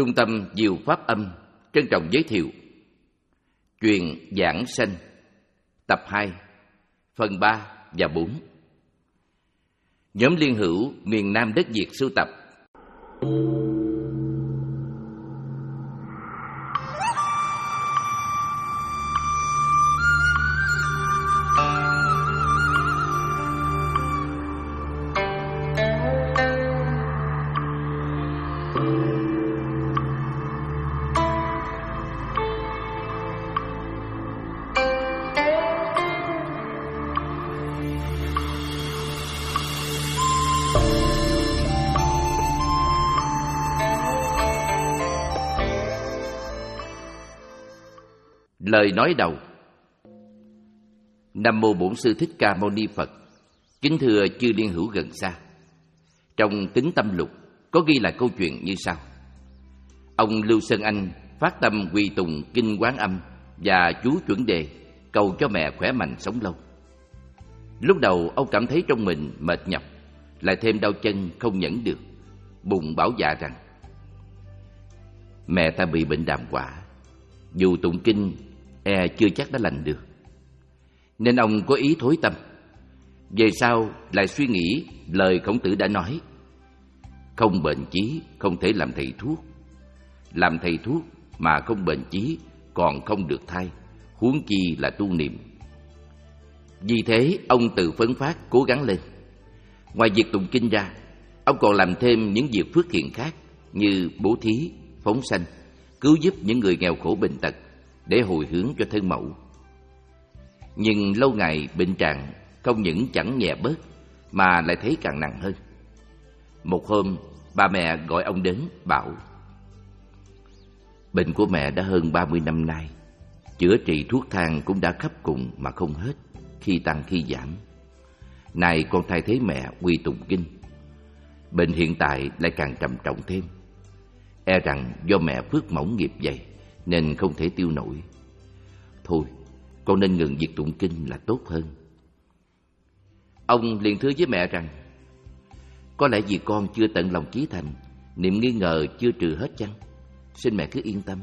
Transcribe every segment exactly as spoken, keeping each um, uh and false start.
Trung tâm Diệu Pháp Âm trân trọng giới thiệu Chuyện Giảng Sanh tập hai, phần ba và bốn. Nhóm Liên Hữu miền Nam đất Việt sưu tập. Lời nói đầu. Nam mô Bổn Sư Thích Ca Mâu Ni Phật. Kính thưa chư Liên Hữu gần xa. Trong Tính Tâm Lục có ghi lại câu chuyện như sau. Ông Lưu Sơn Anh phát tâm quy tùng kinh Quán Âm và chú chuẩn đề cầu cho mẹ khỏe mạnh sống lâu. Lúc đầu ông cảm thấy trong mình mệt nhọc, lại thêm đau chân không nhẫn được, bụng bảo dạ rằng mẹ ta bị bệnh đàm quả, dù tụng kinh e chưa chắc đã lành được. Nên ông có ý thối tâm. Về sau lại suy nghĩ lời Khổng Tử đã nói: không bệnh chí không thể làm thầy thuốc, làm thầy thuốc mà không bệnh chí còn không được thai, huống chi là tu niệm. Vì thế ông tự phấn phát cố gắng lên. Ngoài việc tụng kinh ra, ông còn làm thêm những việc phước thiện khác như bố thí, phóng sanh, cứu giúp những người nghèo khổ bệnh tật để hồi hướng cho thân mẫu. Nhưng lâu ngày bệnh trạng không những chẳng nhẹ bớt mà lại thấy càng nặng hơn. Một hôm, bà mẹ gọi ông đến bảo: bệnh của mẹ đã hơn ba mươi năm nay, chữa trị thuốc thang cũng đã khắp cùng mà không hết, khi tăng khi giảm. Nay con thay thế mẹ quy tụng kinh, bệnh hiện tại lại càng trầm trọng thêm. E rằng do mẹ phước mỏng nghiệp dày nên không thể tiêu nổi. Thôi, con nên ngừng việc tụng kinh là tốt hơn. Ông liền thưa với mẹ rằng: có lẽ vì con chưa tận lòng chí thành, niềm nghi ngờ chưa trừ hết chăng? Xin mẹ cứ yên tâm.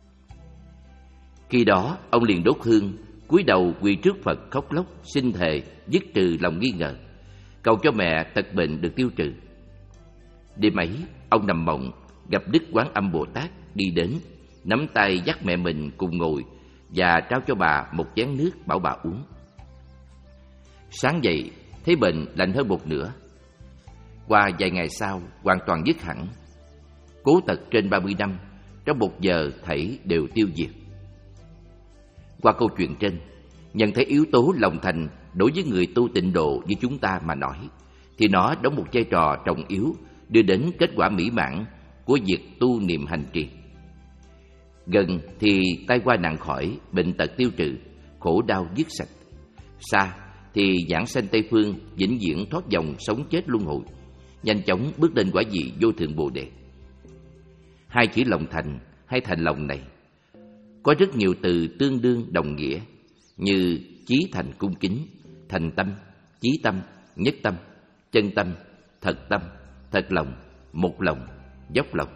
Khi đó ông liền đốt hương, cúi đầu quỳ trước Phật khóc lóc xin thề dứt trừ lòng nghi ngờ, cầu cho mẹ tật bệnh được tiêu trừ. Đêm ấy ông nằm mộng gặp Đức Quán Âm Bồ Tát đi đến, nắm tay dắt mẹ mình cùng ngồi và trao cho bà một chén nước bảo bà uống. Sáng dậy thấy bệnh lành hơn một nửa. Qua vài ngày sau hoàn toàn dứt hẳn. Cố tật trên ba mươi năm, trong một giờ thảy đều tiêu diệt. Qua câu chuyện trên, nhận thấy yếu tố lòng thành đối với người tu tịnh độ như chúng ta mà nói, thì nó đóng một vai trò trọng yếu đưa đến kết quả mỹ mãn của việc tu niệm hành trì. Gần thì tai qua nạn khỏi, bệnh tật tiêu trừ, khổ đau dứt sạch. Xa thì giảng sanh Tây Phương, vĩnh viễn thoát dòng sống chết luân hồi, nhanh chóng bước lên quả vị vô thượng Bồ Đề. Hai chữ lòng thành hay thành lòng này có rất nhiều từ tương đương đồng nghĩa, như chí thành cung kính, thành tâm, chí tâm, nhất tâm, chân tâm, thật tâm, thật lòng, một lòng, dốc lòng.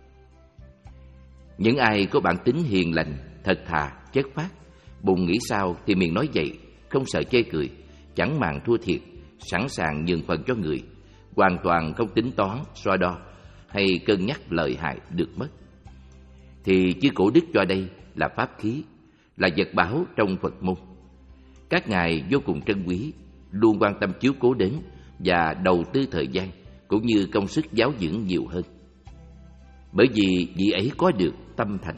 Những ai có bản tính hiền lành, thật thà, chất phác, bụng nghĩ sao thì miệng nói vậy, không sợ chê cười, chẳng màng thua thiệt, sẵn sàng nhường phần cho người, hoàn toàn không tính toán, so đo hay cân nhắc lợi hại được mất, thì chư cổ đức cho đây là pháp khí, là vật báu trong Phật môn. Các ngài vô cùng trân quý, luôn quan tâm chiếu cố đến và đầu tư thời gian cũng như công sức giáo dưỡng nhiều hơn. Bởi vì vị ấy có được tâm thành.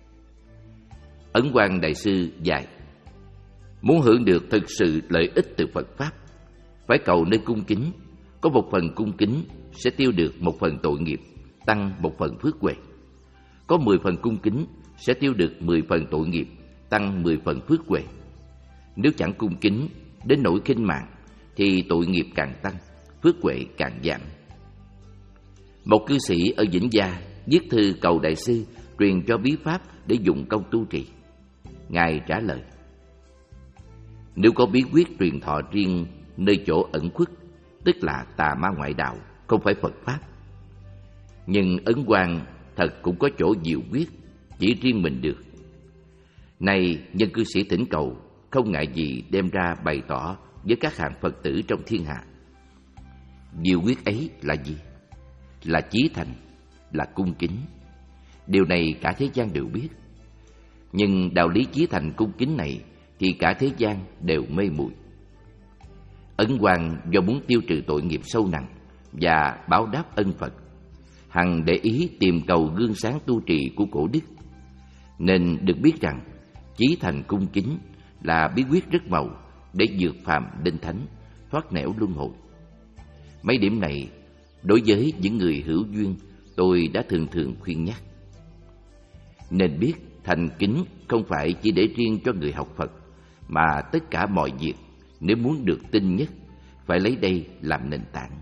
Ấn Quang Đại Sư dạy: muốn hưởng được thực sự lợi ích từ Phật Pháp, phải cầu nơi cung kính. Có một phần cung kính sẽ tiêu được một phần tội nghiệp, tăng một phần phước huệ. Có mười phần cung kính sẽ tiêu được mười phần tội nghiệp, tăng mười phần phước huệ. Nếu chẳng cung kính đến nỗi khinh mạng thì tội nghiệp càng tăng, phước huệ càng giảm. Một cư sĩ ở Vĩnh Gia viết thư cầu đại sư truyền cho bí pháp để dụng công tu trì. Ngài trả lời: nếu có bí quyết truyền thọ riêng nơi chỗ ẩn khuất, tức là tà ma ngoại đạo, không phải Phật Pháp. Nhưng Ấn Quang thật cũng có chỗ diệu quyết, chỉ riêng mình được. Nay nhân cư sĩ thỉnh cầu, không ngại gì đem ra bày tỏ với các hạng Phật tử trong thiên hạ. Diệu quyết ấy là gì? Là chí thành, là cung kính. Điều này cả thế gian đều biết. Nhưng đạo lý chí thành cung kính này thì cả thế gian đều mê muội. Ấn Quang do muốn tiêu trừ tội nghiệp sâu nặng và báo đáp ân Phật, hằng để ý tìm cầu gương sáng tu trì của cổ đức, nên được biết rằng chí thành cung kính là bí quyết rất màu để vượt phàm lên thánh, thoát nẻo luân hồi. Mấy điểm này đối với những người hữu duyên tôi đã thường thường khuyên nhắc. Nên biết thành kính không phải chỉ để riêng cho người học Phật, mà tất cả mọi việc nếu muốn được tinh nhất phải lấy đây làm nền tảng.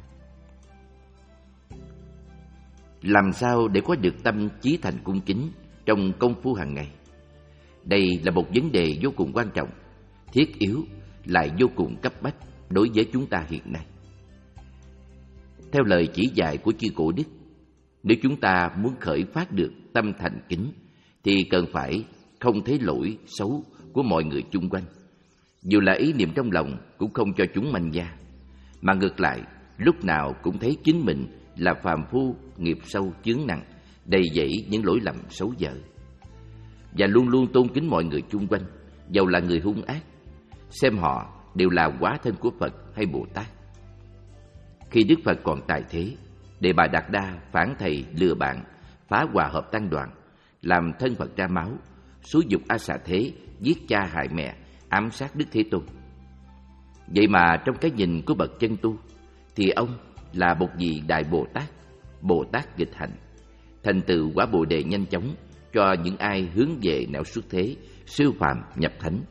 Làm sao để có được tâm chí thành cung kính trong công phu hàng ngày? Đây là một vấn đề vô cùng quan trọng, thiết yếu, lại vô cùng cấp bách đối với chúng ta hiện nay. Theo lời chỉ dạy của chư cổ đức, nếu chúng ta muốn khởi phát được tâm thành kính thì cần phải không thấy lỗi xấu của mọi người chung quanh, dù là ý niệm trong lòng cũng không cho chúng manh nha, mà ngược lại lúc nào cũng thấy chính mình là phàm phu, nghiệp sâu chướng nặng, đầy dẫy những lỗi lầm xấu dở, và luôn luôn tôn kính mọi người chung quanh, dầu là người hung ác, xem họ đều là hóa thân của Phật hay Bồ Tát. Khi Đức Phật còn tại thế, Đề Bà Đạt Đa phản thầy lừa bạn, phá hòa hợp tăng đoàn, làm thân Phật ra máu, xúi dục A Xà Thế giết cha hại mẹ, ám sát Đức Thế Tôn. Vậy mà trong cái nhìn của bậc chân tu thì ông là một vị đại Bồ Tát, Bồ Tát nghịch hành, thành tựu quả Bồ Đề nhanh chóng cho những ai hướng về nẻo xuất thế, siêu phàm nhập thánh.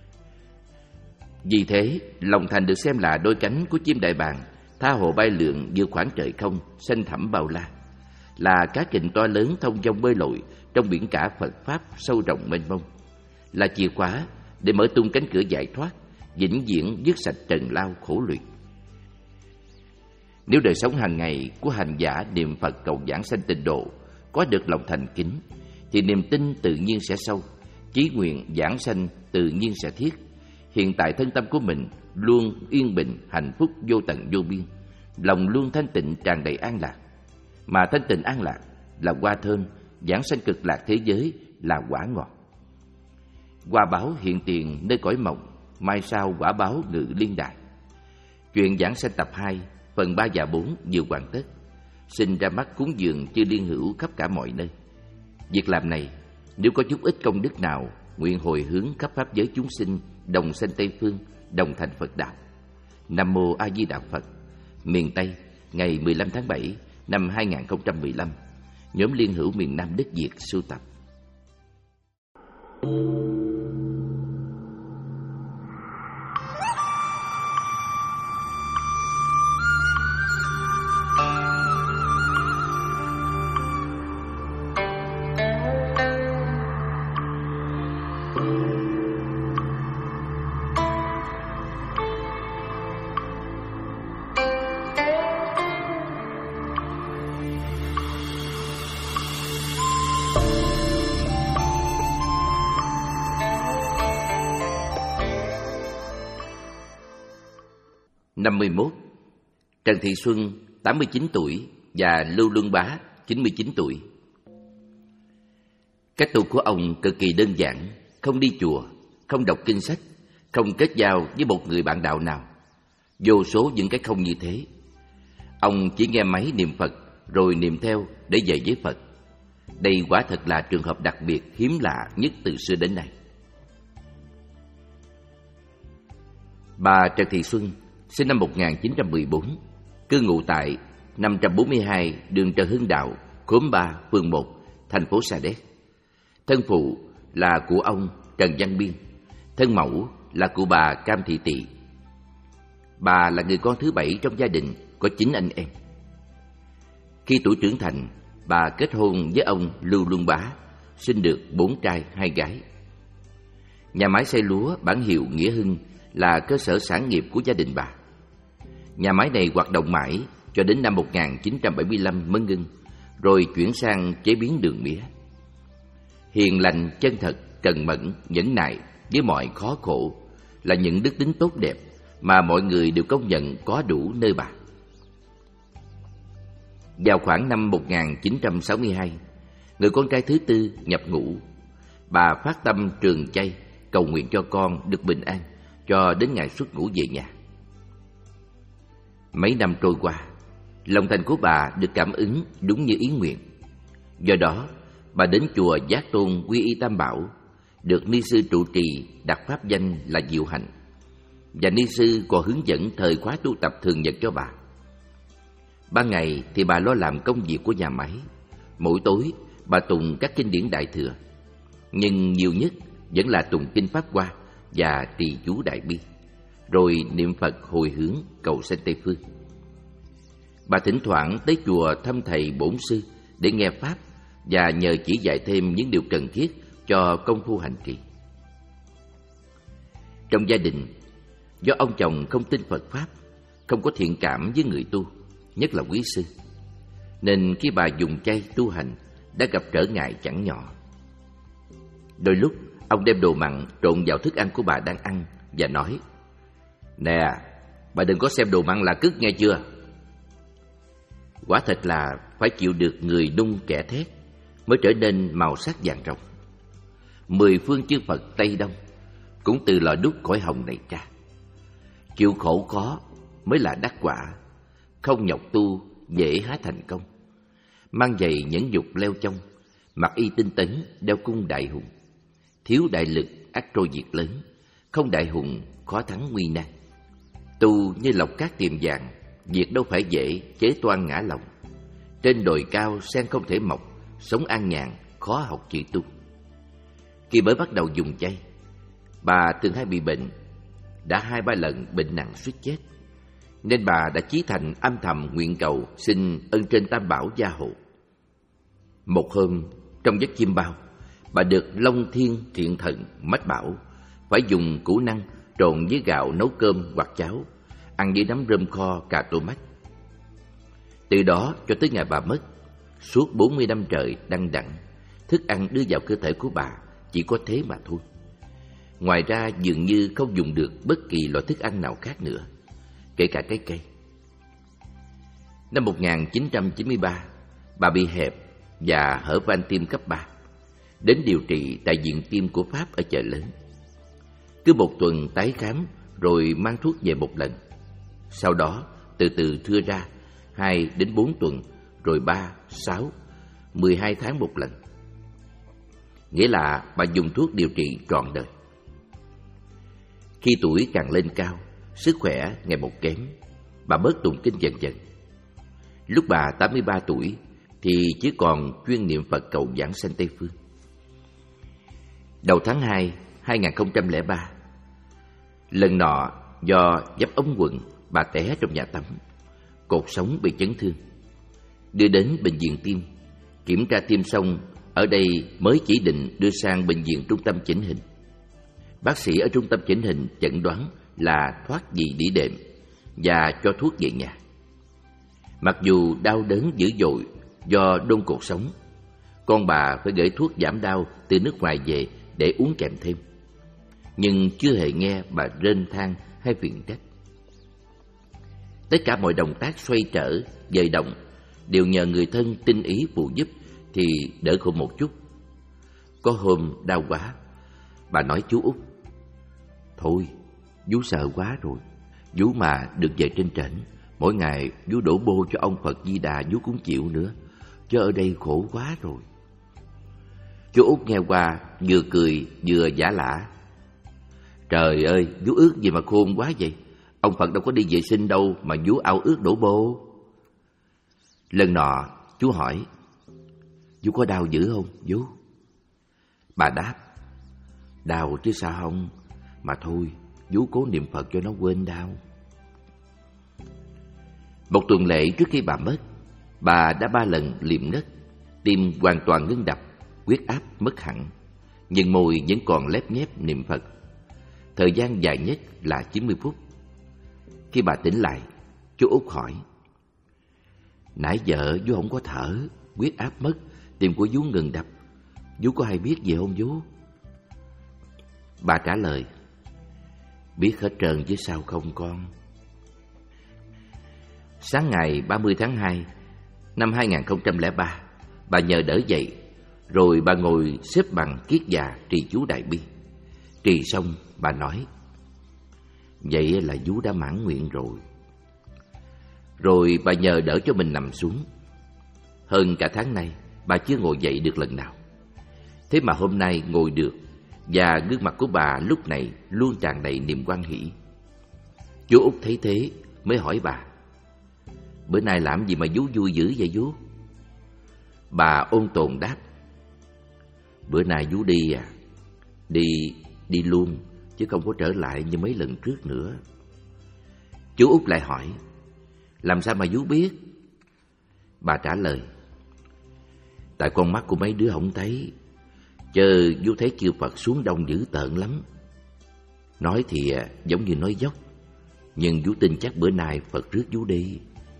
Vì thế, lòng thành được xem là đôi cánh của chim đại bàng, tha hồ bay lượn vượt khoảng trời không xanh thẳm bao la, là cá kình to lớn thông dong bơi lội trong biển cả Phật pháp sâu rộng mênh mông, là chìa khóa để mở tung cánh cửa giải thoát, vĩnh viễn dứt sạch trần lao khổ luyện. Nếu đời sống hàng ngày của hành giả niệm Phật cầu giảng sanh tịnh độ có được lòng thành kính, thì niềm tin tự nhiên sẽ sâu, chí nguyện giảng sanh tự nhiên sẽ thiết. Hiện tại thân tâm của mình luôn yên bình, hạnh phúc vô tận vô biên, lòng luôn thanh tịnh tràn đầy an lạc. Mà thanh tịnh an lạc là hoa thơm, giảng sanh cực lạc thế giới là quả ngọt. Hoa báo hiện tiền nơi cõi mộng, mai sau quả báo ngự liên đài. Chuyện giảng sanh tập hai, phần ba và bốn vừa hoàn tất. Xin ra mắt cúng dường chư liên hữu khắp cả mọi nơi. Việc làm này, nếu có chút ít công đức nào, nguyện hồi hướng khắp pháp giới chúng sinh, đồng sanh Tây Phương, đồng thành Phật đạo. Nam Mô A Di Đà Phật. Miền Tây, ngày mười lăm tháng bảy năm hai nghìn không trăm mười lăm, nhóm liên hữu miền Nam đất Việt sưu tập. Năm mươi mốt. Trần Thị Xuân tám mươi chín tuổi và Lưu Luân Bá chín mươi chín tuổi. Cách tu của ông cực kỳ đơn giản, không đi chùa, không đọc kinh sách, không kết giao với một người bạn đạo nào. Vô số những cái không như thế. Ông chỉ nghe máy niệm Phật rồi niệm theo để về với Phật. Đây quả thật là trường hợp đặc biệt hiếm lạ nhất từ xưa đến nay. Bà Trần Thị Xuân sinh năm một nghìn chín trăm mười bốn, cư ngụ tại năm trăm bốn mươi hai đường Trần Hưng Đạo, khóm ba, phường một, thành phố Sa Đéc. Thân phụ là của ông Trần Văn Biên, thân mẫu là của bà Cam Thị Tị. Bà là người con thứ bảy trong gia đình, có chín anh em. Khi tuổi trưởng thành, bà kết hôn với ông Lưu Luân Bá, sinh được bốn trai hai gái. Nhà máy xay lúa bản hiệu Nghĩa Hưng là cơ sở sản nghiệp của gia đình bà. Nhà máy này hoạt động mãi cho đến năm một nghìn chín trăm bảy mươi lăm mới ngưng, rồi chuyển sang chế biến đường mía. Hiền lành, chân thật, cần mẫn, nhẫn nại với mọi khó khổ là những đức tính tốt đẹp mà mọi người đều công nhận có đủ nơi bà. Vào khoảng năm một nghìn chín trăm sáu mươi hai, người con trai thứ tư nhập ngũ. Bà phát tâm trường chay, cầu nguyện cho con được bình an cho đến ngày xuất ngũ về nhà. Mấy năm trôi qua, lòng thành của bà được cảm ứng đúng như ý nguyện. Do đó, bà đến chùa Giác Tôn quy y Tam Bảo, được ni sư trụ trì đặt pháp danh là Diệu Hạnh, và ni sư còn hướng dẫn thời khóa tu tập thường nhật cho bà. Ban ngày thì bà lo làm công việc của nhà máy, mỗi tối bà tụng các kinh điển Đại Thừa, nhưng nhiều nhất vẫn là tụng kinh Pháp Hoa và trì chú Đại Bi, rồi niệm Phật hồi hướng cầu sanh Tây Phương. Bà thỉnh thoảng tới chùa thăm thầy bổn sư để nghe pháp và nhờ chỉ dạy thêm những điều cần thiết cho công phu hành trì. Trong gia đình, do ông chồng không tin Phật pháp, không có thiện cảm với người tu, nhất là quý sư, nên khi bà dùng chay tu hành đã gặp trở ngại chẳng nhỏ. Đôi lúc ông đem đồ mặn trộn vào thức ăn của bà đang ăn và nói: "Nè, bà đừng có xem đồ mặn là cứt nghe chưa?" Quả thật là phải chịu được người nung kẻ thét mới trở nên màu sắc vàng rồng. Mười phương chư Phật Tây Đông cũng từ lò đúc cõi hồng này ra. Chịu khổ khó mới là đắc quả, không nhọc tu dễ há thành công. Mang giày nhẫn dục leo chông, mặc y tinh tấn đeo cung đại hùng. Thiếu đại lực ắt trôi việc lớn, không đại hùng khó thắng nguy nan. Tu như lọc cát tiềm vàng, việc đâu phải dễ, chế toan ngã lòng. Trên đồi cao sen không thể mọc, sống an nhàn khó học chữ tu. Khi mới bắt đầu dùng chay, bà thường hay bị bệnh, đã hai ba lần bệnh nặng suýt chết, nên bà đã chí thành âm thầm nguyện cầu xin ân trên Tam Bảo gia hộ. Một hôm trong giấc chiêm bao, bà được Long Thiên Thiện Thần mách bảo phải dùng củ năng trộn với gạo nấu cơm hoặc cháo, ăn với nấm rơm kho cà tô mách. Từ đó cho tới ngày bà mất, suốt bốn mươi năm trời đăng đẵng, thức ăn đưa vào cơ thể của bà chỉ có thế mà thôi. Ngoài ra dường như không dùng được bất kỳ loại thức ăn nào khác nữa, kể cả trái cây. Năm một nghìn chín trăm chín mươi ba, bà bị hẹp và hở van tim cấp ba, đến điều trị tại viện tim của Pháp ở Chợ Lớn. Cứ một tuần tái khám rồi mang thuốc về một lần. Sau đó từ từ thưa ra hai đến bốn tuần, rồi ba, sáu, mười hai tháng một lần. Nghĩa là bà dùng thuốc điều trị trọn đời. Khi tuổi càng lên cao, sức khỏe ngày một kém, bà bớt tụng kinh dần dần. Lúc bà tám mươi ba tuổi thì chỉ còn chuyên niệm Phật cầu giảng sanh Tây Phương. Đầu tháng hai, hai nghìn không trăm lẻ ba, lần nọ do dấp ống quần, bà té trong nhà tắm, cột sống bị chấn thương. Đưa đến bệnh viện tim, kiểm tra tim xong, ở đây mới chỉ định đưa sang bệnh viện trung tâm chỉnh hình. Bác sĩ ở trung tâm chỉnh hình chẩn đoán là thoát vị đĩa đệm và cho thuốc về nhà. Mặc dù đau đớn dữ dội do đôn cột sống, con bà phải gửi thuốc giảm đau từ nước ngoài về để uống kèm thêm, nhưng chưa hề nghe bà rên than hay phiền trách. Tất cả mọi động tác xoay trở, dời động đều nhờ người thân tinh ý phụ giúp thì đỡ khổ một chút. Có hôm đau quá, bà nói chú Út: "Thôi, vú sợ quá rồi. Vú mà được về trên trển, mỗi ngày vú đổ bô cho ông Phật Di Đà vú cũng chịu nữa, chứ ở đây khổ quá rồi." Chú Út nghe qua vừa cười vừa giả lả: "Trời ơi, vú ước gì mà khôn quá vậy? Ông Phật đâu có đi vệ sinh đâu mà vú ao ước đổ bô." Lần nọ chú hỏi: "Vú có đau dữ không vú?" Bà đáp: "Đau chứ sao không, mà thôi vú cố niệm Phật cho nó quên đau." Một tuần lễ trước khi bà mất, bà đã ba lần liệm ngất, tim hoàn toàn ngưng đập, huyết áp mất hẳn, nhưng môi vẫn còn lép nhép niệm Phật. Thời gian dài nhất là chín mươi phút. Khi bà tỉnh lại, chú Út hỏi: "Nãy giờ vú không có thở, huyết áp mất, tim của vú ngừng đập. Vú có hay biết gì không vú? Bà trả lời: Biết hết trơn chứ sao không con. Sáng ngày ba mươi tháng hai năm hai nghìn không trăm lẻ ba, bà nhờ đỡ dậy, rồi bà ngồi xếp bằng kiết già trì chú Đại Bi. Trì xong, bà nói: Vậy là vú đã mãn nguyện rồi. Rồi bà nhờ đỡ cho mình nằm xuống. Hơn cả tháng nay, bà chưa ngồi dậy được lần nào. Thế mà hôm nay ngồi được, và gương mặt của bà lúc này luôn tràn đầy niềm hoan hỷ. Chú Út thấy thế mới hỏi bà: Bữa nay làm gì mà vú vui dữ vậy vú? Bà ôn tồn đáp: Bữa nay vú đi à? Đi, đi luôn, chứ không có trở lại như mấy lần trước nữa. Chú Út lại hỏi: Làm sao mà vú biết? Bà trả lời: Tại con mắt của mấy đứa không thấy, chứ vú thấy chư Phật xuống đông dữ tợn lắm. Nói thì giống như nói dốc, nhưng vú tin chắc bữa nay Phật rước vú đi.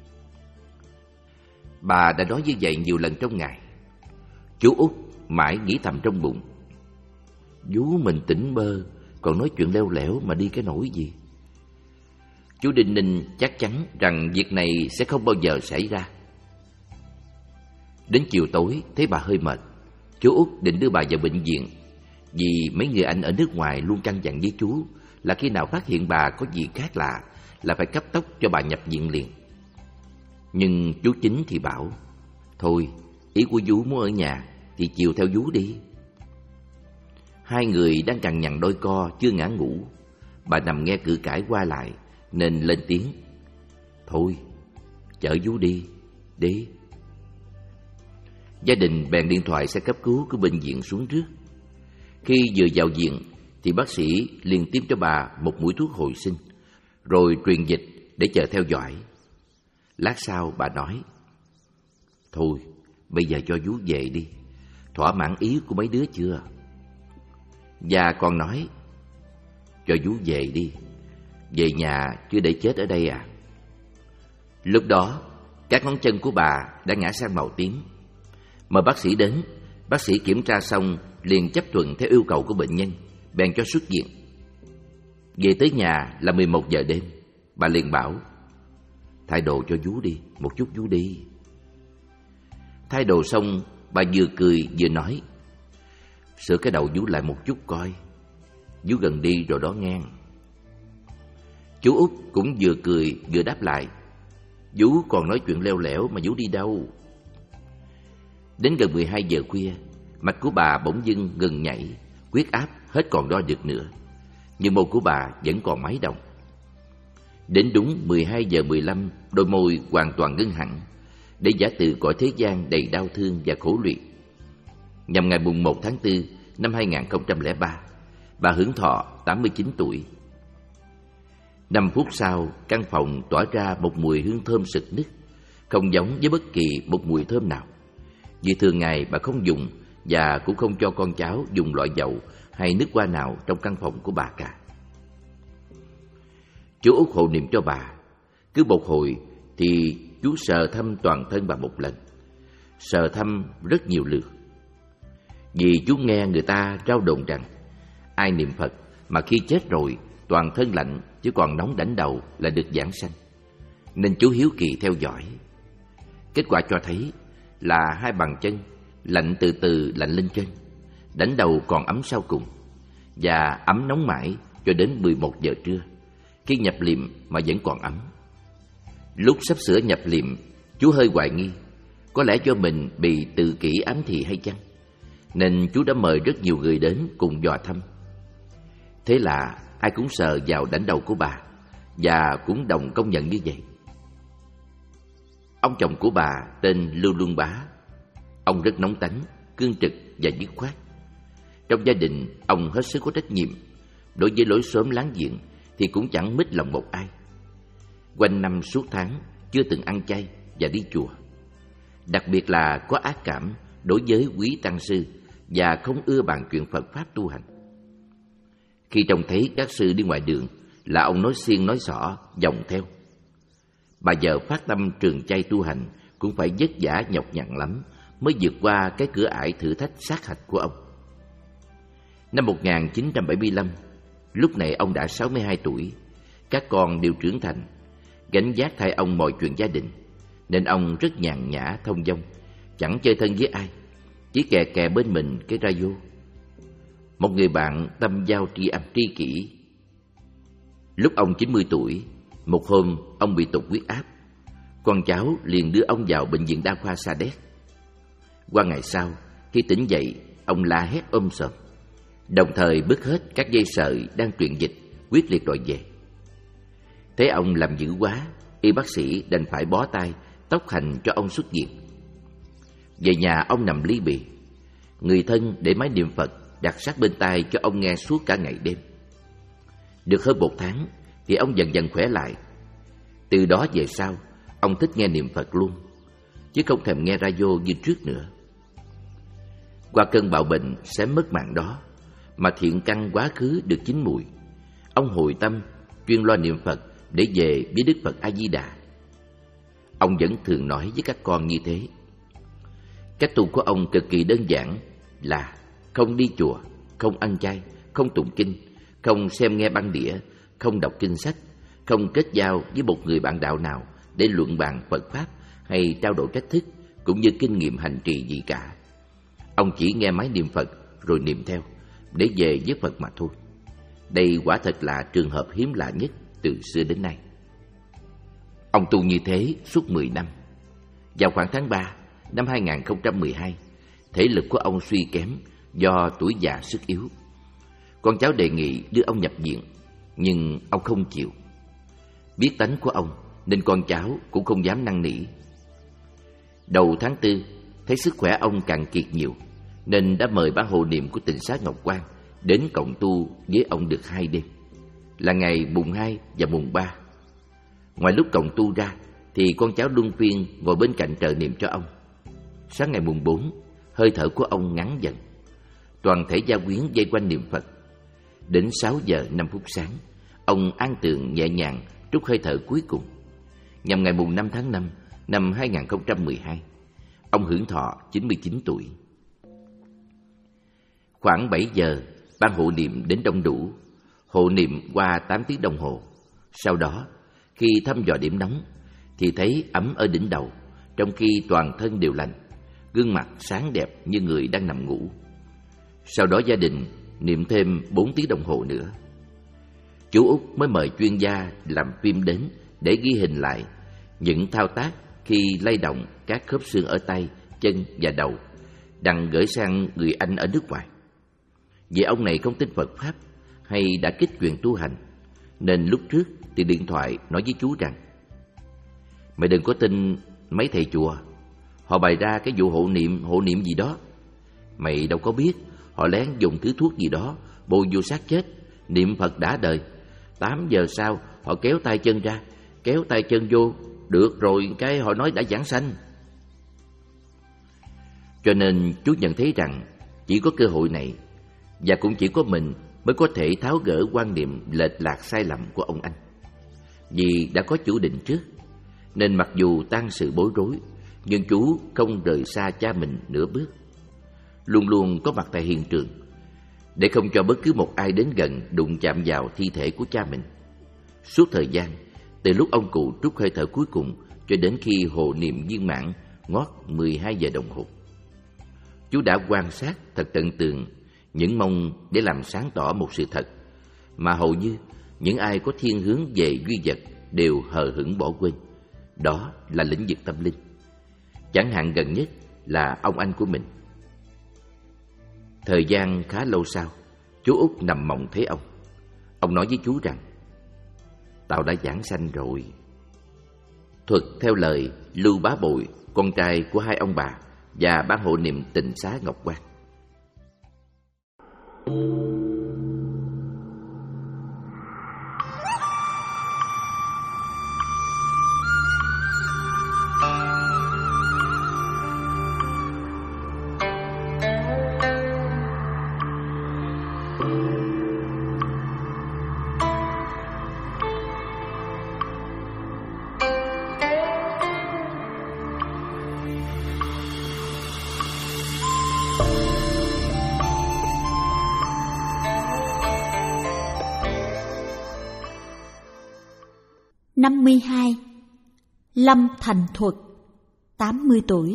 Bà đã nói như vậy nhiều lần trong ngày. Chú Út mãi nghĩ thầm trong bụng: Vú mình tỉnh bơ, còn nói chuyện leo lẻo mà đi cái nỗi gì. Chú Đinh Ninh chắc chắn rằng việc này sẽ không bao giờ xảy ra. Đến chiều tối thấy bà hơi mệt, chú Út định đưa bà vào bệnh viện, vì mấy người anh ở nước ngoài luôn căn dặn với chú là khi nào phát hiện bà có gì khác lạ là phải cấp tốc cho bà nhập viện liền. Nhưng chú Chính thì bảo: Thôi, ý của vú muốn ở nhà thì chiều theo vú đi. Hai người đang cằn nhằn đôi co chưa ngã ngủ. Bà nằm nghe cự cãi qua lại nên lên tiếng: Thôi, chở vú đi, đi. Gia đình bèn điện thoại xe cấp cứu của bệnh viện xuống trước. Khi vừa vào viện thì bác sĩ liền tiêm cho bà một mũi thuốc hồi sinh, rồi truyền dịch để chờ theo dõi. Lát sau bà nói: Thôi, bây giờ cho vú về đi, thỏa mãn ý của mấy đứa chưa? Và còn nói: Cho vú về đi, về nhà chứ để chết ở đây à? Lúc đó, các ngón chân của bà đã ngã sang màu tím. Mời bác sĩ đến, bác sĩ kiểm tra xong liền chấp thuận theo yêu cầu của bệnh nhân, bèn cho xuất viện. Về tới nhà là mười một giờ đêm, bà liền bảo: Thay đồ cho vú đi, một chút vú đi. Thay đồ xong, bà vừa cười vừa nói: Sửa cái đầu vú lại một chút coi, vú gần đi rồi đó ngang. Chú Út cũng vừa cười vừa đáp lại: Vú còn nói chuyện leo lẻo mà vú đi đâu. Đến gần mười hai giờ khuya, mạch của bà bỗng dưng ngừng nhảy, huyết áp hết còn đo được nữa, nhưng môi của bà vẫn còn máy đồng. Đến đúng mười hai giờ mười lăm, đôi môi hoàn toàn ngưng hẳn, để giả từ cõi thế gian đầy đau thương và khổ luyện. Nhằm ngày mùng một tháng tư năm hai nghìn không trăm lẻ ba, bà hưởng thọ tám mươi chín tuổi. Năm phút sau, căn phòng tỏa ra một mùi hương thơm sực nức, không giống với bất kỳ một mùi thơm nào. Vì thường ngày bà không dùng và cũng không cho con cháu dùng loại dầu hay nước hoa nào trong căn phòng của bà cả. Chú Út hộ niệm cho bà. Cứ một hồi thì chú sờ thăm toàn thân bà một lần, sờ thăm rất nhiều lượt. Vì chú nghe người ta rao đồn rằng ai niệm Phật mà khi chết rồi toàn thân lạnh chứ còn nóng đảnh đầu là được vãng sanh, nên chú hiếu kỳ theo dõi. Kết quả cho thấy là hai bàn chân lạnh từ từ lạnh lên trên, đảnh đầu còn ấm sau cùng, và ấm nóng mãi cho đến mười một giờ trưa, khi nhập liệm mà vẫn còn ấm. Lúc sắp sửa nhập liệm, chú hơi hoài nghi có lẽ do mình bị tự kỷ ám thị hay chăng, nên chú đã mời rất nhiều người đến cùng dò thăm. Thế là ai cũng sờ vào đảnh đầu của bà, và cũng đồng công nhận như vậy. Ông chồng của bà tên Lưu Luân Bá. Ông rất nóng tánh, cương trực và dứt khoát. Trong gia đình, ông hết sức có trách nhiệm. Đối với lối xóm láng giềng thì cũng chẳng mít lòng một ai. Quanh năm suốt tháng chưa từng ăn chay và đi chùa. Đặc biệt là có ác cảm đối với quý tăng sư và không ưa bàn chuyện Phật Pháp tu hành. Khi trông thấy các sư đi ngoài đường là ông nói xiên nói xỏ, vòng theo. Bà vợ phát tâm trường chay tu hành cũng phải vất vả nhọc nhằn lắm mới vượt qua cái cửa ải thử thách sát hạch của ông. Năm một nghìn chín trăm bảy mươi lăm, lúc này ông đã sáu mươi hai tuổi, các con đều trưởng thành, gánh vác thay ông mọi chuyện gia đình, nên ông rất nhàn nhã thông dong, chẳng chơi thân với ai, chỉ kè kè bên mình cái radio. Một người bạn tâm giao tri âm tri kỷ. Lúc ông chín mươi tuổi, một hôm ông bị tụt huyết áp, con cháu liền đưa ông vào bệnh viện đa khoa Sa Đéc. Qua ngày sau, khi tỉnh dậy, ông la hét ôm sòm, đồng thời bứt hết các dây sợi đang truyền dịch, quyết liệt đòi về. Thấy ông làm dữ quá, y bác sĩ đành phải bó tay, tóc hành cho ông xuất viện. Về nhà ông nằm ly bì, người thân để máy niệm Phật đặt sát bên tai cho ông nghe suốt cả ngày đêm. Được hơn một tháng thì ông dần dần khỏe lại. Từ đó về sau, ông thích nghe niệm Phật luôn, chứ không thèm nghe radio như trước nữa. Qua cơn bạo bệnh xém mất mạng đó, mà thiện căn quá khứ được chín mùi, ông hồi tâm chuyên lo niệm Phật để về với Đức Phật A Di Đà. Ông vẫn thường nói với các con như thế. Cách tu của ông cực kỳ đơn giản là không đi chùa, không ăn chay, không tụng kinh, không xem nghe băng đĩa, không đọc kinh sách, không kết giao với một người bạn đạo nào để luận bàn Phật Pháp hay trao đổi cách thức cũng như kinh nghiệm hành trì gì cả. Ông chỉ nghe máy niệm Phật rồi niệm theo để về với Phật mà thôi. Đây quả thật là trường hợp hiếm lạ nhất từ xưa đến nay. Ông tu như thế suốt mười năm. Vào khoảng tháng ba năm hai nghìn không trăm mười hai, thể lực của ông suy kém do tuổi già sức yếu. Con cháu đề nghị đưa ông nhập viện, nhưng ông không chịu. Biết tánh của ông nên con cháu cũng không dám năn nỉ. Đầu tháng tư, thấy sức khỏe ông càng kiệt nhiều, nên đã mời ban hộ niệm của tịnh xá Ngọc Quang đến cộng tu với ông được hai đêm, là ngày mùng hai và mùng ba. Ngoài lúc cộng tu ra, thì con cháu luân phiên ngồi bên cạnh trợ niệm cho ông. Sáng ngày mùng bốn, hơi thở của ông ngắn dần. Toàn thể gia quyến vây quanh niệm Phật. Đến sáu giờ năm phút sáng, ông an tường nhẹ nhàng trút hơi thở cuối cùng. Nhằm ngày mùng năm tháng năm năm hai nghìn không trăm mười hai, ông hưởng thọ chín mươi chín tuổi. Khoảng bảy giờ, ban hộ niệm đến đông đủ. Hộ niệm qua tám tiếng đồng hồ. Sau đó, khi thăm dò điểm nóng, thì thấy ấm ở đỉnh đầu, trong khi toàn thân đều lạnh, gương mặt sáng đẹp như người đang nằm ngủ. Sau đó gia đình niệm thêm bốn tiếng đồng hồ nữa. Chú Út mới mời chuyên gia làm phim đến để ghi hình lại những thao tác khi lay động các khớp xương ở tay, chân và đầu, đặng gửi sang người anh ở nước ngoài. Vì ông này không tin Phật Pháp hay đã kích truyền tu hành, nên lúc trước thì điện thoại nói với chú rằng: "Mày đừng có tin mấy thầy chùa, họ bày ra cái vụ hộ niệm, hộ niệm gì đó. Mày đâu có biết họ lén dùng thứ thuốc gì đó bôi vô xác chết, niệm Phật đã đời. Tám giờ sau họ kéo tay chân ra, kéo tay chân vô, được rồi cái họ nói đã giảng sanh." Cho nên chú nhận thấy rằng chỉ có cơ hội này, và cũng chỉ có mình mới có thể tháo gỡ quan niệm lệch lạc sai lầm của ông anh. Vì đã có chủ định trước, nên mặc dù tang sự bối rối, nhưng chú không rời xa cha mình nửa bước, luôn luôn có mặt tại hiện trường, để không cho bất cứ một ai đến gần đụng chạm vào thi thể của cha mình. Suốt thời gian, từ lúc ông cụ trút hơi thở cuối cùng cho đến khi hộ niệm viên mãn ngót mười hai giờ đồng hồ, chú đã quan sát thật tận tường, những mong để làm sáng tỏ một sự thật mà hầu như những ai có thiên hướng về duy vật đều hờ hững bỏ quên. Đó là lĩnh vực tâm linh. Chẳng hạn gần nhất là ông anh của mình. Thời gian khá lâu sau, chú Út nằm mộng thấy ông. Ông nói với chú rằng: "Tao đã giảng sanh rồi." Thuật theo lời Lưu Bá Bội, con trai của hai ông bà và ban hộ niệm tịnh xá Ngọc Quang. năm mươi hai. Lâm Thành Thuật, tám mươi tuổi.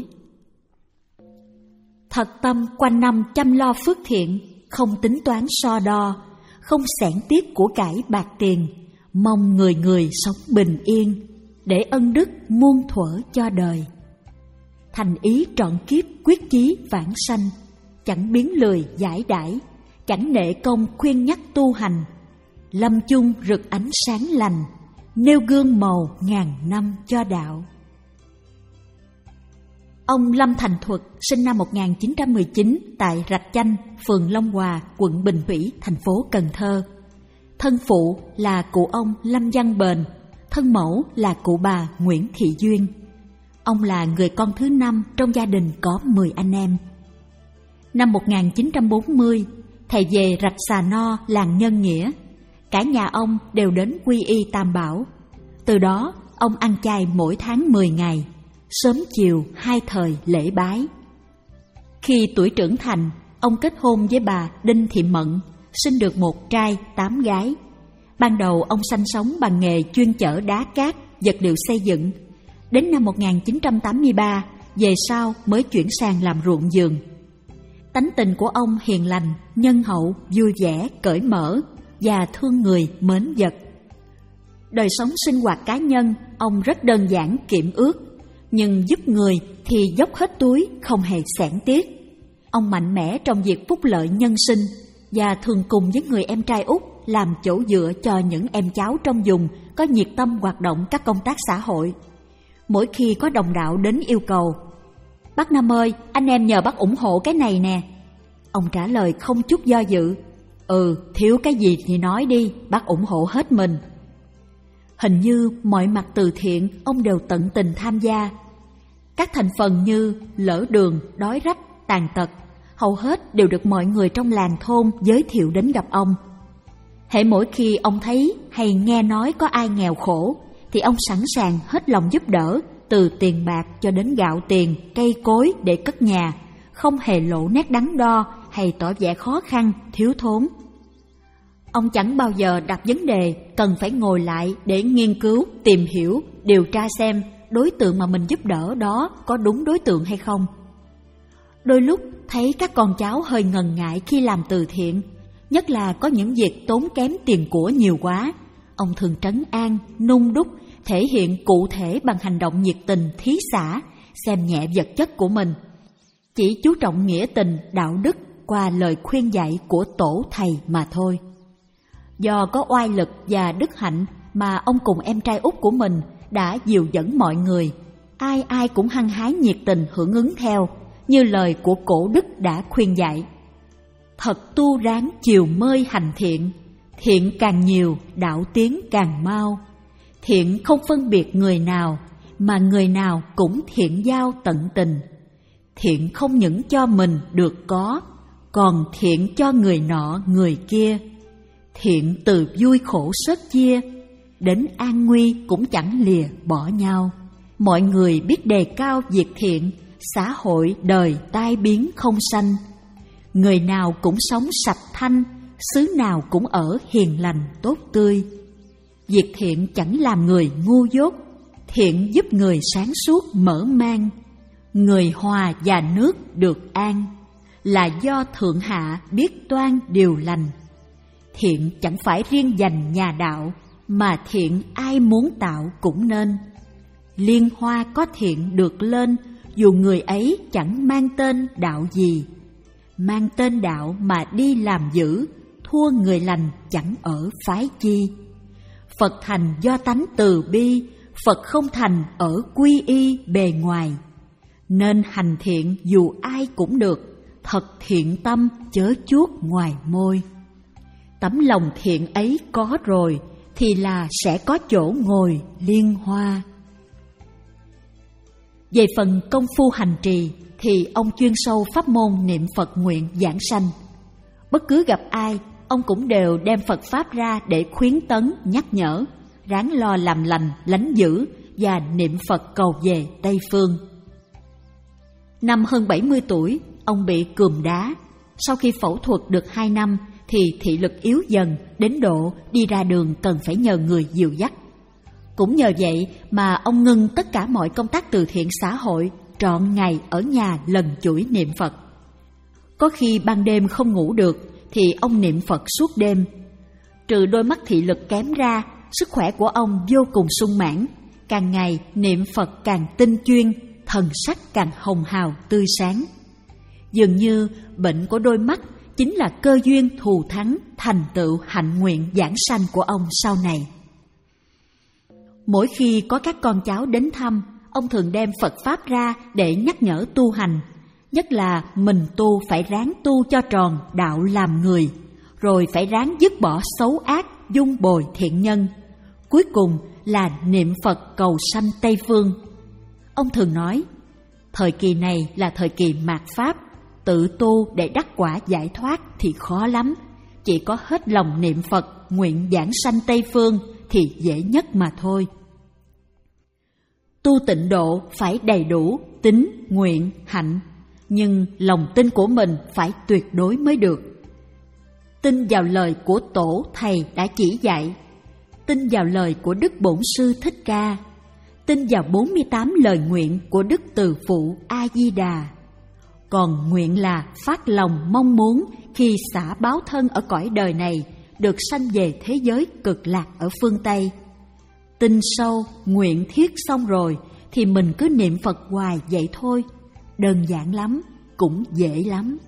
Thật tâm quanh năm chăm lo phước thiện, không tính toán so đo, không xẻn tiếc của cải bạc tiền, mong người người sống bình yên, để ân đức muôn thuở cho đời. Thành ý trọn kiếp quyết chí vãng sanh, chẳng biến lười giải đãi, chẳng nể công khuyên nhắc tu hành. Lâm chung rực ánh sáng lành, nêu gương màu ngàn năm cho đạo. Ông Lâm Thành Thuật sinh năm một nghìn chín trăm mười chín tại Rạch Chanh, phường Long Hòa, quận Bình Thủy, thành phố Cần Thơ. Thân phụ là cụ ông Lâm Văn Bền, thân mẫu là cụ bà Nguyễn Thị Duyên. Ông là người con thứ năm trong gia đình có mười anh em. Năm một nghìn chín trăm bốn mươi, thầy về Rạch Xà No làng Nhân Nghĩa. Cả nhà ông đều đến quy y Tam Bảo. Từ đó, ông ăn chay mỗi tháng mười ngày, sớm chiều hai thời lễ bái. Khi tuổi trưởng thành, ông kết hôn với bà Đinh Thị Mận, sinh được một trai tám gái. Ban đầu ông sanh sống bằng nghề chuyên chở đá cát, vật liệu xây dựng. Đến năm một nghìn chín trăm tám mươi ba, về sau mới chuyển sang làm ruộng vườn. Tánh tình của ông hiền lành, nhân hậu, vui vẻ, cởi mở và thương người mến vật. Đời sống sinh hoạt cá nhân, ông rất đơn giản kiệm ước, nhưng giúp người thì dốc hết túi, không hề xẻn tiếc. Ông mạnh mẽ trong việc phúc lợi nhân sinh và thường cùng với người em trai út làm chỗ dựa cho những em cháu trong vùng có nhiệt tâm hoạt động các công tác xã hội. Mỗi khi có đồng đạo đến yêu cầu, "Bác Năm ơi, anh em nhờ bác ủng hộ cái này nè." Ông trả lời không chút do dự, "Ừ, thiếu cái gì thì nói đi, bác ủng hộ hết mình." Hình như mọi mặt từ thiện ông đều tận tình tham gia. Các thành phần như lỡ đường, đói rách, tàn tật, hầu hết đều được mọi người trong làng thôn giới thiệu đến gặp ông. Hễ mỗi khi ông thấy hay nghe nói có ai nghèo khổ, thì ông sẵn sàng hết lòng giúp đỡ, từ tiền bạc cho đến gạo tiền, cây cối để cất nhà, không hề lộ nét đắn đo hay tỏ vẻ khó khăn, thiếu thốn. Ông chẳng bao giờ đặt vấn đề cần phải ngồi lại để nghiên cứu, tìm hiểu, điều tra xem đối tượng mà mình giúp đỡ đó có đúng đối tượng hay không. Đôi lúc thấy các con cháu hơi ngần ngại khi làm từ thiện, nhất là có những việc tốn kém tiền của nhiều quá, ông thường trấn an, nung đúc, thể hiện cụ thể bằng hành động nhiệt tình, thí xả, xem nhẹ vật chất của mình. Chỉ chú trọng nghĩa tình, đạo đức qua lời khuyên dạy của tổ thầy mà thôi. Do có oai lực và đức hạnh mà ông cùng em trai út của mình đã dìu dẫn mọi người, ai ai cũng hăng hái nhiệt tình hưởng ứng theo, như lời của cổ đức đã khuyên dạy. Thật tu ráng chiều mơi hành thiện, thiện càng nhiều, đạo tiến càng mau. Thiện không phân biệt người nào, mà người nào cũng thiện giao tận tình. Thiện không những cho mình được có, còn thiện cho người nọ người kia. Thiện từ vui khổ sớt chia, đến an nguy cũng chẳng lìa bỏ nhau. Mọi người biết đề cao việc thiện, xã hội đời tai biến không sanh. Người nào cũng sống sạch thanh, xứ nào cũng ở hiền lành tốt tươi. Việc thiện chẳng làm người ngu dốt, thiện giúp người sáng suốt mở mang. Người hòa và nước được an, là do thượng hạ biết toan điều lành. Thiện chẳng phải riêng dành nhà đạo, mà thiện ai muốn tạo cũng nên. Liên hoa có thiện được lên, dù người ấy chẳng mang tên đạo gì. Mang tên đạo mà đi làm dữ, thua người lành chẳng ở phái chi. Phật thành do tánh từ bi, Phật không thành ở quy y bề ngoài. Nên hành thiện dù ai cũng được, thật thiện tâm chớ chuốt ngoài môi. Tấm lòng thiện ấy có rồi, thì là sẽ có chỗ ngồi liên hoa. Về phần công phu hành trì, thì ông chuyên sâu pháp môn niệm Phật nguyện giảng sanh. Bất cứ gặp ai, ông cũng đều đem Phật Pháp ra để khuyến tấn, nhắc nhở, ráng lo làm lành, lánh dữ và niệm Phật cầu về Tây Phương. Năm hơn bảy mươi tuổi, ông bị cườm đá. Sau khi phẫu thuật được hai năm, thì thị lực yếu dần, đến độ đi ra đường cần phải nhờ người dìu dắt. Cũng nhờ vậy mà ông ngưng tất cả mọi công tác từ thiện xã hội, trọn ngày ở nhà lần chuỗi niệm Phật. Có khi ban đêm không ngủ được thì ông niệm Phật suốt đêm. Trừ đôi mắt thị lực kém ra, sức khỏe của ông vô cùng sung mãn. Càng ngày niệm Phật càng tinh chuyên, thần sắc càng hồng hào tươi sáng. Dường như bệnh của đôi mắt chính là cơ duyên thù thắng thành tựu hạnh nguyện giảng sanh của ông sau này. Mỗi khi có các con cháu đến thăm, ông thường đem Phật Pháp ra để nhắc nhở tu hành. Nhất là mình tu phải ráng tu cho tròn đạo làm người, rồi phải ráng dứt bỏ xấu ác, dung bồi thiện nhân. Cuối cùng là niệm Phật cầu sanh Tây Phương. Ông thường nói, thời kỳ này là thời kỳ mạt Pháp, tự tu để đắc quả giải thoát thì khó lắm. Chỉ có hết lòng niệm Phật, nguyện giảng sanh Tây Phương thì dễ nhất mà thôi. Tu tịnh độ phải đầy đủ tín, nguyện, hạnh, nhưng lòng tin của mình phải tuyệt đối mới được. Tin vào lời của tổ thầy đã chỉ dạy, tin vào lời của Đức Bổn Sư Thích Ca, tin vào bốn mươi tám lời nguyện của Đức Từ Phụ A Di Đà. Còn nguyện là phát lòng mong muốn khi xả báo thân ở cõi đời này được sanh về thế giới cực lạc ở phương Tây. Tin sâu, nguyện thiết xong rồi thì mình cứ niệm Phật hoài vậy thôi. Đơn giản lắm, cũng dễ lắm.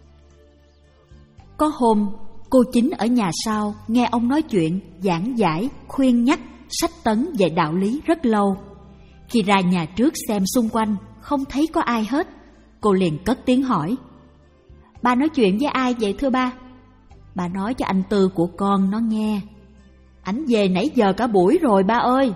Có hôm, cô Chính ở nhà sau nghe ông nói chuyện, giảng giải, khuyên nhắc, sách tấn về đạo lý rất lâu. Khi ra nhà trước xem xung quanh, không thấy có ai hết, cô liền cất tiếng hỏi: "Ba nói chuyện với ai vậy thưa ba?" "Bà nói cho anh Tư của con nó nghe. Ảnh về nãy giờ cả buổi rồi ba ơi."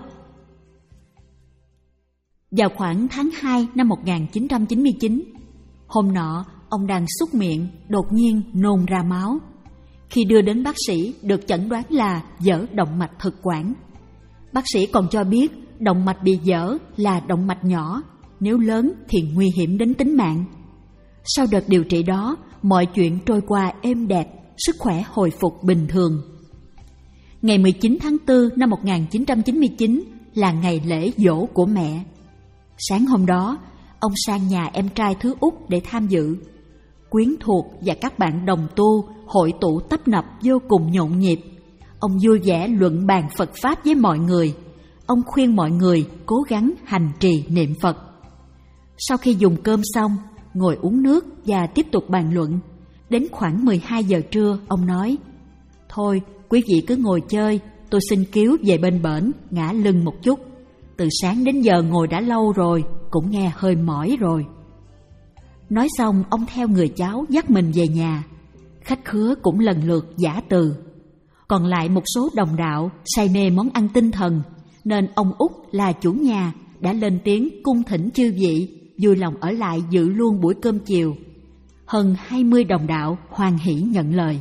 Vào khoảng tháng hai năm một nghìn chín trăm chín mươi chín, hôm nọ ông đang súc miệng, đột nhiên nôn ra máu. Khi đưa đến bác sĩ, được chẩn đoán là vỡ động mạch thực quản. Bác sĩ còn cho biết động mạch bị vỡ là động mạch nhỏ, nếu lớn thì nguy hiểm đến tính mạng. Sau đợt điều trị đó, mọi chuyện trôi qua êm đẹp, sức khỏe hồi phục bình thường. Ngày mười chín tháng tư năm một nghìn chín trăm chín mươi chín là ngày lễ giỗ của mẹ. Sáng hôm đó, ông sang nhà em trai thứ út để tham dự. Quyến thuộc và các bạn đồng tu hội tụ tấp nập vô cùng nhộn nhịp. Ông vui vẻ luận bàn Phật Pháp với mọi người. Ông khuyên mọi người cố gắng hành trì niệm Phật. Sau khi dùng cơm xong, ngồi uống nước và tiếp tục bàn luận. Đến khoảng mười hai giờ trưa, ông nói: "Thôi, quý vị cứ ngồi chơi, tôi xin cứu về bên bển, ngã lưng một chút. Từ sáng đến giờ ngồi đã lâu rồi, cũng nghe hơi mỏi rồi." Nói xong, ông theo người cháu dắt mình về nhà. Khách khứa cũng lần lượt giã từ. Còn lại một số đồng đạo say mê món ăn tinh thần, nên ông út là chủ nhà đã lên tiếng cung thỉnh chư vị vui lòng ở lại dự luôn buổi cơm chiều. Hơn hai mươi đồng đạo hoan hỉ nhận lời.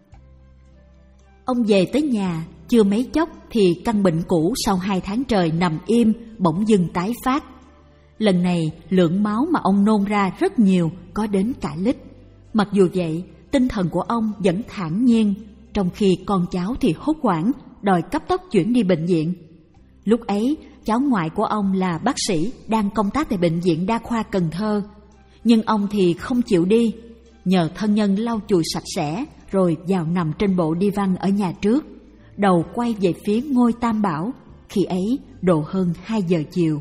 Ông về tới nhà, chưa mấy chốc thì căn bệnh cũ sau hai tháng trời nằm im bỗng dưng tái phát. Lần này lượng máu mà ông nôn ra rất nhiều, có đến cả lít. Mặc dù vậy, tinh thần của ông vẫn thản nhiên, trong khi con cháu thì hốt hoảng, đòi cấp tốc chuyển đi bệnh viện. Lúc ấy, cháu ngoại của ông là bác sĩ đang công tác tại Bệnh viện Đa khoa Cần Thơ. Nhưng ông thì không chịu đi, nhờ thân nhân lau chùi sạch sẽ rồi vào nằm trên bộ đi văn ở nhà trước, đầu quay về phía ngôi Tam Bảo. Khi ấy độ hơn hai giờ chiều.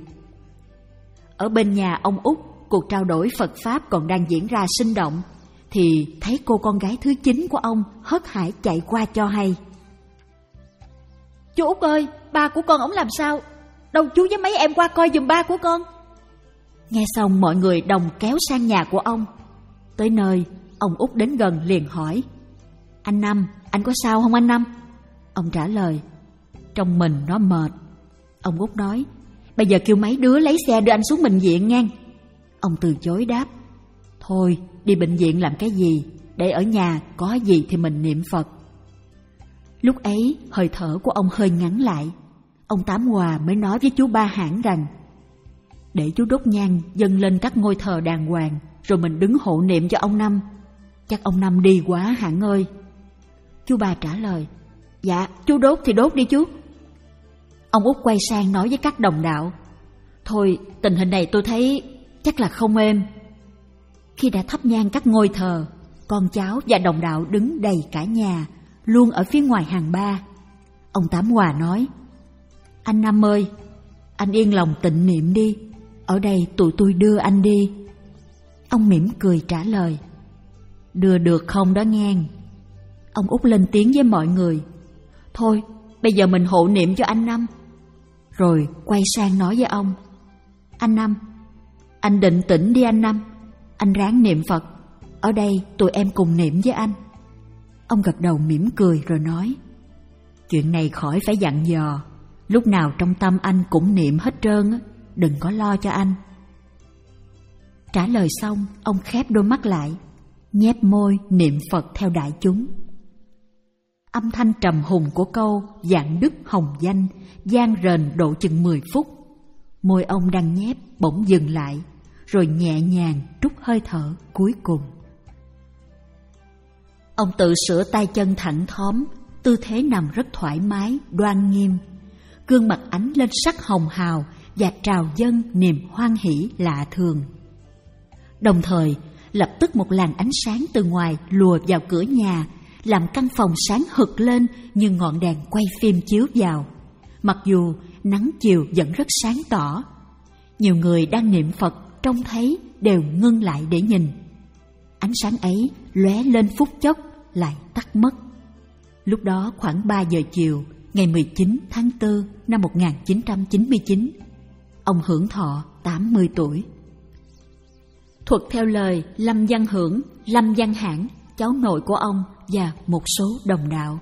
Ở bên nhà ông út, cuộc trao đổi Phật Pháp còn đang diễn ra sinh động, thì thấy cô con gái thứ chín của ông hớt hải chạy qua cho hay: "Chú út ơi, ba của con ổng làm sao? Đâu chú với mấy em qua coi giùm ba của con." Nghe xong mọi người đồng kéo sang nhà của ông. Tới nơi, ông út đến gần liền hỏi: "Anh Năm, anh có sao không anh Năm?" Ông trả lời: "Trong mình nó mệt." Ông út nói: "Bây giờ kêu mấy đứa lấy xe đưa anh xuống bệnh viện ngang." Ông từ chối đáp: "Thôi, đi bệnh viện làm cái gì, để ở nhà có gì thì mình niệm Phật." Lúc ấy hơi thở của ông hơi ngắn lại. Ông Tám Hòa mới nói với chú Ba Hãn rằng: "Để chú đốt nhang dâng lên các ngôi thờ đàng hoàng, rồi mình đứng hộ niệm cho ông Năm. Chắc ông Năm đi quá Hãn ơi." Chú Ba trả lời: "Dạ, chú đốt thì đốt đi chú." Ông Út quay sang nói với các đồng đạo: "Thôi, tình hình này tôi thấy chắc là không êm." Khi đã thắp nhang các ngôi thờ, con cháu và đồng đạo đứng đầy cả nhà, luôn ở phía ngoài hàng ba. Ông Tám Hòa nói: "Anh Năm ơi, anh yên lòng tịnh niệm đi, ở đây tụi tôi đưa anh đi." Ông mỉm cười trả lời: "Đưa được không đó ngang." Ông Út lên tiếng với mọi người: "Thôi, bây giờ mình hộ niệm cho anh Năm." Rồi quay sang nói với ông: "Anh Năm, anh định tĩnh đi anh Năm, anh ráng niệm Phật, ở đây tụi em cùng niệm với anh." Ông gật đầu mỉm cười rồi nói: "Chuyện này khỏi phải dặn dò, lúc nào trong tâm anh cũng niệm hết trơn, đừng có lo cho anh." Trả lời xong, ông khép đôi mắt lại, nhếch môi niệm Phật theo đại chúng. Âm thanh trầm hùng của câu Vạn đức hồng danh vang rền độ chừng mười phút. Môi ông đang nhép bỗng dừng lại, rồi nhẹ nhàng trút hơi thở cuối cùng. Ông tự sửa tay chân thẳng thóm, tư thế nằm rất thoải mái, đoan nghiêm. Gương mặt ánh lên sắc hồng hào và trào dâng niềm hoan hỷ lạ thường. Đồng thời, lập tức một làn ánh sáng từ ngoài lùa vào cửa nhà, làm căn phòng sáng hực lên như ngọn đèn quay phim chiếu vào. Mặc dù nắng chiều vẫn rất sáng tỏ, nhiều người đang niệm Phật trông thấy đều ngưng lại để nhìn. Ánh sáng ấy lóe lên phút chốc lại tắt mất. Lúc đó khoảng ba giờ chiều, ngày mười chín tháng tư năm một nghìn chín trăm chín mươi chín, ông hưởng thọ tám mươi tuổi. Thuật theo lời Lâm Văn Hưởng, Lâm Văn Hãn, cháu nội của ông và một số đồng đạo.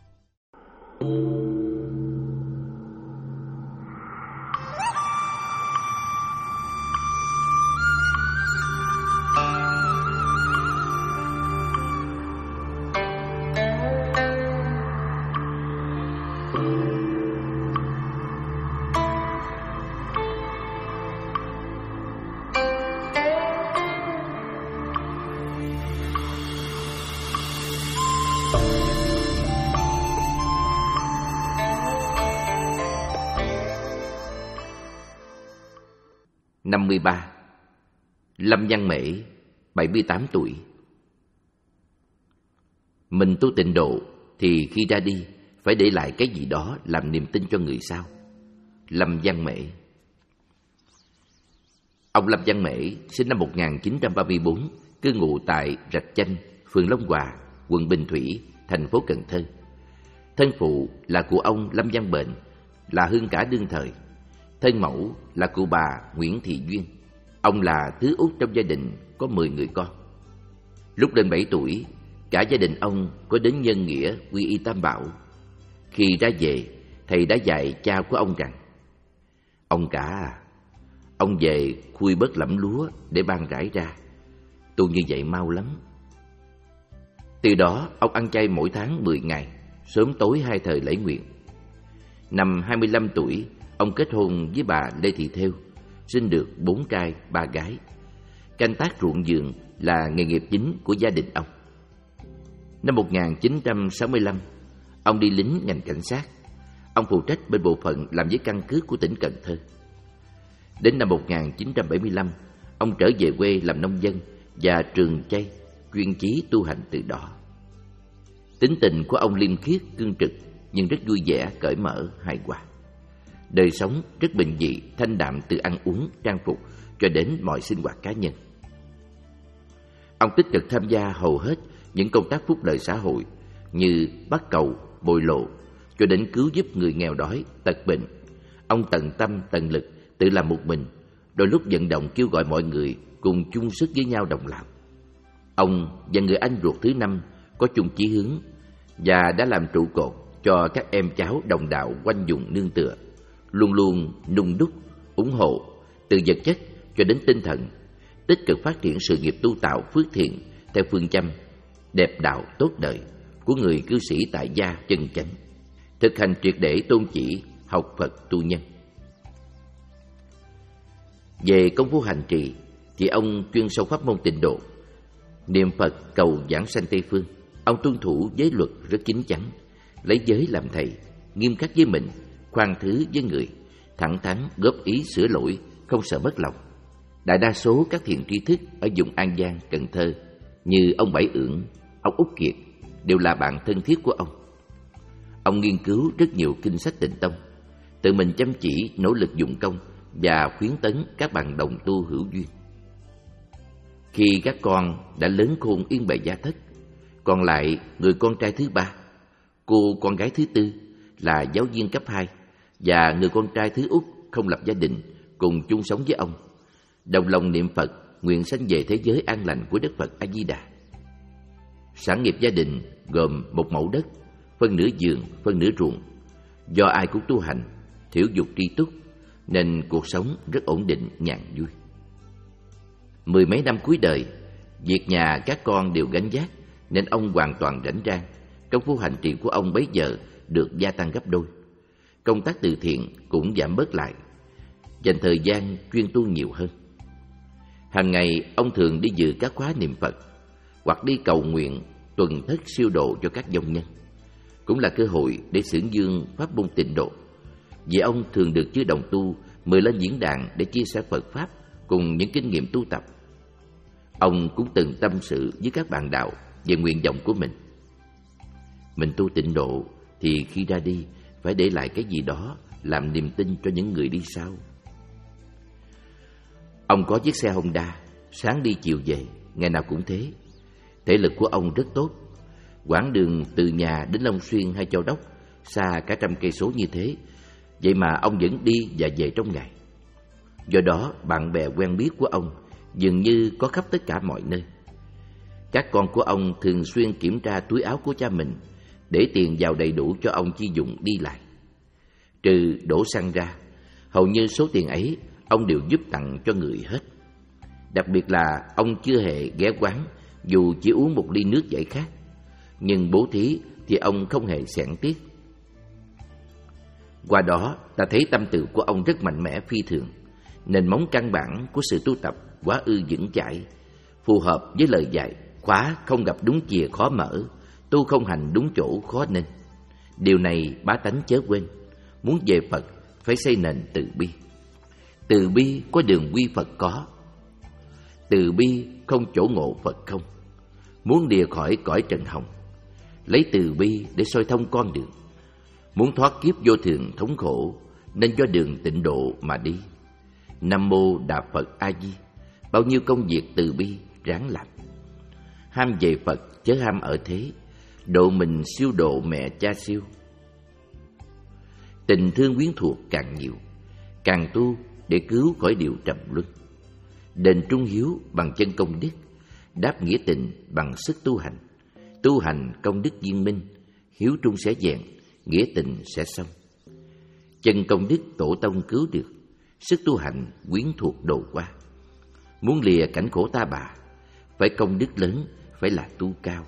năm mươi ba. Lâm Văn Mễ, bảy mươi tám tuổi. Mình tu tịnh độ thì khi ra đi phải để lại cái gì đó làm niềm tin cho người sau. Lâm Văn Mễ. Ông Lâm Văn Mễ sinh năm một nghìn chín trăm ba mươi bốn, cư ngụ tại Rạch Chanh, phường Long Hòa, quận Bình Thủy, thành phố Cần Thơ. Thân phụ là cụ ông Lâm Văn Bền, là hương cả đương thời. Thân mẫu là cụ bà Nguyễn Thị Duyên. Ông là thứ út trong gia đình có mười người con. Lúc lên bảy tuổi, cả gia đình ông có đến nhân nghĩa quy y Tam Bảo. Khi ra về, thầy đã dạy cha của ông rằng: "Ông cả à, ông về khui bớt lẫm lúa để ban rải ra. Tu như vậy mau lắm." Từ đó, ông ăn chay mỗi tháng mười ngày, sớm tối hai thời lễ nguyện. Năm hai mươi lăm tuổi, ông kết hôn với bà Lê Thị Thêu, sinh được bốn trai ba gái. Canh tác ruộng vườn là nghề nghiệp chính của gia đình ông. Năm một nghìn chín trăm sáu mươi lăm, ông đi lính ngành cảnh sát. Ông phụ trách bên bộ phận làm giấy căn cước của tỉnh Cần Thơ. Đến năm một nghìn chín trăm bảy mươi lăm, ông trở về quê làm nông dân và trường chay, chuyên chí tu hành từ đó. Tính tình của ông liêm khiết, cương trực, nhưng rất vui vẻ, cởi mở, hài hòa. Đời sống rất bình dị, thanh đạm từ ăn uống, trang phục cho đến mọi sinh hoạt cá nhân. Ông tích cực tham gia hầu hết những công tác phúc lợi xã hội như bắt cầu, bồi lộ, cho đến cứu giúp người nghèo đói, tật bệnh. Ông tận tâm, tận lực, tự làm một mình, đôi lúc vận động kêu gọi mọi người cùng chung sức với nhau đồng làm. Ông và người anh ruột thứ năm có chung chí hướng và đã làm trụ cột cho các em cháu đồng đạo quanh vùng nương tựa, luôn luôn nung đúc, ủng hộ từ vật chất cho đến tinh thần, tích cực phát triển sự nghiệp tu tạo phước thiện theo phương châm đẹp đạo tốt đời của người cư sĩ tại gia chân chánh, thực hành triệt để tôn chỉ học Phật tu nhân. Về công phu hành trì thì ông chuyên sâu pháp môn tịnh độ, niệm Phật cầu giảng sanh Tây phương. Ông tuân thủ giới luật rất chín chắn, lấy giới làm thầy, nghiêm khắc với mình khoan thứ với người, thẳng thắn góp ý sửa lỗi, không sợ mất lòng. Đại đa số các thiện tri thức ở vùng An Giang, Cần Thơ như ông Bảy Ưởng, ông Úc Kiệt đều là bạn thân thiết của ông. Ông nghiên cứu rất nhiều kinh sách Tịnh Tông, tự mình chăm chỉ nỗ lực dụng công và khuyến tấn các bạn đồng tu hữu duyên. Khi các con đã lớn khôn yên bề gia thất, còn lại người con trai thứ ba, cô con gái thứ tư là giáo viên cấp hai và người con trai thứ út không lập gia đình cùng chung sống với ông, đồng lòng niệm Phật nguyện sanh về thế giới an lành của Đức Phật A Di Đà. Sản nghiệp gia đình gồm một mẫu đất, phân nửa vườn, phân nửa ruộng. Do ai cũng tu hành, thiểu dục tri túc, nên cuộc sống rất ổn định, nhàn vui. Mười mấy năm cuối đời, việc nhà các con đều gánh vác, nên ông hoàn toàn rảnh rang. Công phu hành trì của ông bấy giờ được gia tăng gấp đôi. Công tác từ thiện cũng giảm bớt lại, dành thời gian chuyên tu nhiều hơn. Hàng ngày ông thường đi dự các khóa niệm Phật hoặc đi cầu nguyện tuần thất siêu độ cho các vong nhân, cũng là cơ hội để xưởng dương pháp môn tịnh độ. Vì ông thường được chư đồng tu mời lên diễn đàn để chia sẻ Phật pháp cùng những kinh nghiệm tu tập. Ông cũng từng tâm sự với các bạn đạo về nguyện vọng của mình. Mình tu tịnh độ thì khi ra đi phải để lại cái gì đó làm niềm tin cho những người đi sau. Ông có chiếc xe Honda, sáng đi chiều về, ngày nào cũng thế. Thể lực của ông rất tốt. Quãng đường từ nhà đến Long Xuyên hay Châu Đốc xa cả trăm cây số như thế, vậy mà ông vẫn đi và về trong ngày. Do đó bạn bè quen biết của ông dường như có khắp tất cả mọi nơi. Các con của ông thường xuyên kiểm tra túi áo của cha mình để tiền vào đầy đủ cho ông chi dụng đi lại. Trừ đổ xăng ra, hầu như số tiền ấy ông đều giúp tặng cho người hết. Đặc biệt là ông chưa hề ghé quán dù chỉ uống một ly nước giải khát, nhưng bố thí thì ông không hề xẻn tiếc. Qua đó ta thấy tâm từ của ông rất mạnh mẽ phi thường. Nền móng căn bản của sự tu tập quá ư vững chãi, phù hợp với lời dạy: khóa không gặp đúng chìa khó mở, tu không hành đúng chỗ khó nên. Điều này bá tánh chớ quên. Muốn về Phật phải xây nền từ bi. Từ bi có đường quy Phật có, từ bi không chỗ ngộ Phật không. Muốn lìa khỏi cõi trần hồng, lấy từ bi để soi thông con đường. Muốn thoát kiếp vô thường thống khổ, nên do đường tịnh độ mà đi. Nam mô Đà Phật A Di. Bao nhiêu công việc từ bi ráng làm. Ham về Phật chớ ham ở thế, độ mình siêu độ mẹ cha siêu. Tình thương quyến thuộc càng nhiều, càng tu để cứu khỏi điều trầm luân. Đền trung hiếu bằng chân công đức, đáp nghĩa tình bằng sức tu hành. Tu hành công đức viên minh, hiếu trung sẽ vẹn, nghĩa tình sẽ xong. Chân công đức tổ tông cứu được, sức tu hành quyến thuộc độ qua. Muốn lìa cảnh khổ ta bà, phải công đức lớn, phải là tu cao.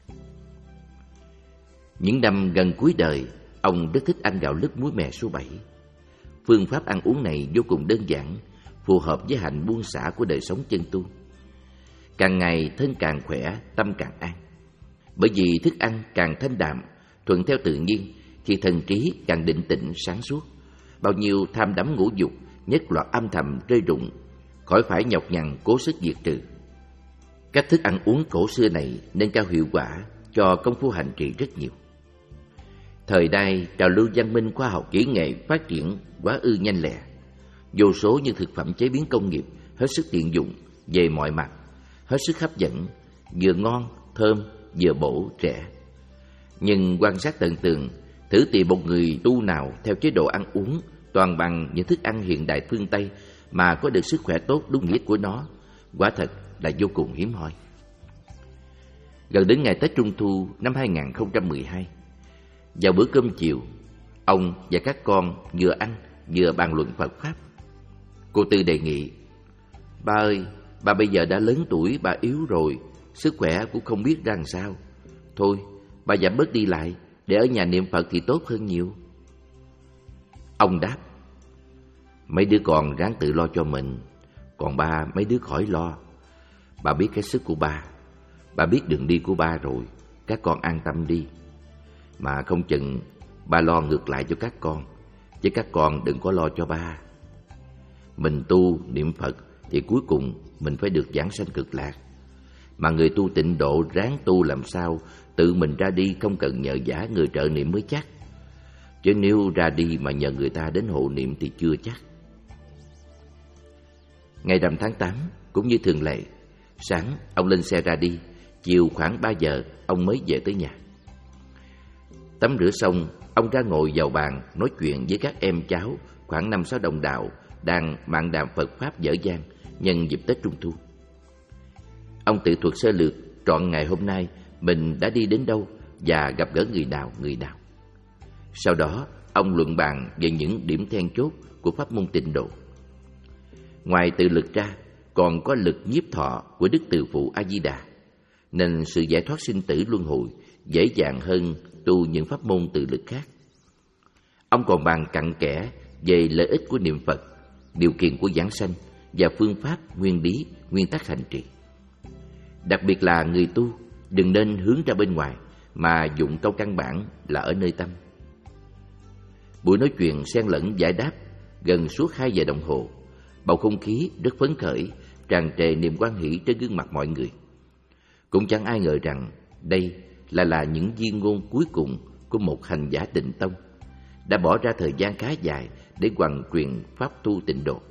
Những năm gần cuối đời, ông rất thích ăn gạo lứt muối mè số bảy. Phương pháp ăn uống này vô cùng đơn giản, phù hợp với hạnh buông xả của đời sống chân tu. Càng ngày thân càng khỏe, tâm càng an. Bởi vì thức ăn càng thanh đạm, thuận theo tự nhiên, thì thần trí càng định tĩnh sáng suốt. Bao nhiêu tham đắm ngũ dục nhất loạt âm thầm rơi rụng, khỏi phải nhọc nhằn cố sức diệt trừ. Cách thức ăn uống cổ xưa này nâng cao hiệu quả cho công phu hành trì rất nhiều. Thời đại trào lưu văn minh khoa học kỹ nghệ phát triển quá ư nhanh lẹ. Vô số những thực phẩm chế biến công nghiệp hết sức tiện dụng về mọi mặt, hết sức hấp dẫn, vừa ngon, thơm, vừa bổ, rẻ. Nhưng quan sát tận tường, thử tìm một người tu nào theo chế độ ăn uống toàn bằng những thức ăn hiện đại phương Tây mà có được sức khỏe tốt đúng nghĩa của nó, quả thật là vô cùng hiếm hoi. Gần đến ngày Tết Trung Thu năm hai nghìn không trăm mười hai, vào bữa cơm chiều, ông và các con vừa ăn vừa bàn luận Phật pháp. Cô Tư đề nghị: "Ba ơi, bà bây giờ đã lớn tuổi, bà yếu rồi, sức khỏe cũng không biết ra làm sao. Thôi, bà giảm bớt đi lại, để ở nhà niệm Phật thì tốt hơn nhiều." Ông đáp: "Mấy đứa con ráng tự lo cho mình, còn ba mấy đứa khỏi lo. Bà biết cái sức của ba, bà biết đường đi của ba rồi, các con an tâm đi. Mà không chừng ba lo ngược lại cho các con, chứ các con đừng có lo cho ba. Mình tu niệm Phật thì cuối cùng mình phải được vãng sanh cực lạc. Mà người tu tịnh độ ráng tu làm sao tự mình ra đi, không cần nhờ vả người trợ niệm mới chắc. Chứ nếu ra đi mà nhờ người ta đến hộ niệm thì chưa chắc. Ngày rằm tháng tám, cũng như thường lệ, sáng ông lên xe ra đi, chiều khoảng ba giờ ông mới về tới nhà. Tắm rửa xong, ông ra ngồi vào bàn nói chuyện với các em cháu khoảng năm sáu đồng đạo đang mạn đàm Phật Pháp dở dang nhân dịp Tết Trung Thu. Ông tự thuật sơ lược trọn ngày hôm nay mình đã đi đến đâu và gặp gỡ người nào người nào. Sau đó, ông luận bàn về những điểm then chốt của pháp môn tịnh độ. Ngoài tự lực ra, còn có lực nhiếp thọ của Đức Từ Phụ A Di Đà, nên sự giải thoát sinh tử luân hồi dễ dàng hơn tu những pháp môn tự lực khác. Ông còn bàn cặn kẽ về lợi ích của niệm Phật, điều kiện của vãng sanh và phương pháp, nguyên lý, nguyên tắc hành trì. Đặc biệt là người tu đừng nên hướng ra bên ngoài, mà dụng câu căn bản là ở nơi tâm. Buổi nói chuyện xen lẫn giải đáp gần suốt hai giờ đồng hồ, bầu không khí rất phấn khởi, tràn trề niềm hoan hỷ trên gương mặt mọi người. Cũng chẳng ai ngờ rằng đây là là những viên ngôn cuối cùng của một hành giả tịnh tông đã bỏ ra thời gian khá dài để hoàn truyền pháp tu tịnh độ.